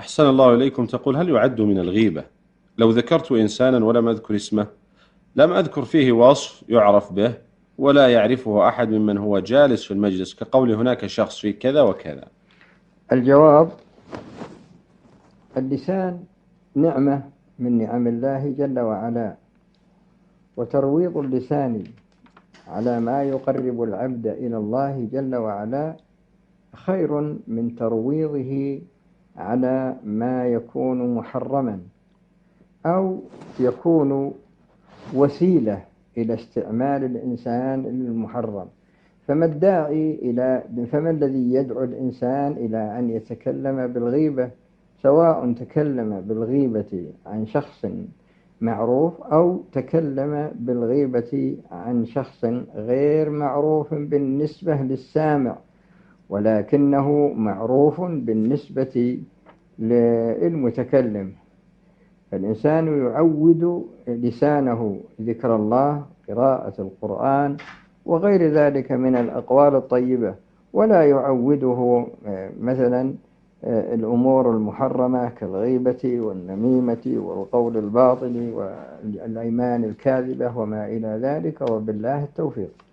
أحسن الله إليكم. تقول: هل يعد من الغيبة لو ذكرت إنسانا ولم أذكر اسمه، لم أذكر فيه وصف يعرف به ولا يعرفه أحد ممن هو جالس في المجلس، كقول هناك شخص في كذا وكذا؟ الجواب: اللسان نعمة من نعم الله جل وعلا، وترويض اللسان على ما يقرب العبد إلى الله جل وعلا خير من ترويضه على ما يكون محرما أو يكون وسيلة إلى استعمال الإنسان للمحرم. فما الذي يدعو الإنسان إلى أن يتكلم بالغيبة، سواء تكلم بالغيبة عن شخص معروف أو تكلم بالغيبة عن شخص غير معروف بالنسبة للسامع، ولكنه معروف بالنسبة للمتكلم. فالإنسان يعود لسانه ذكر الله، قراءة القرآن، وغير ذلك من الأقوال الطيبة، ولا يعوده مثلا الأمور المحرمة كالغيبة والنميمة والقول الباطل والأيمان الكاذبة وما إلى ذلك، وبالله التوفيق.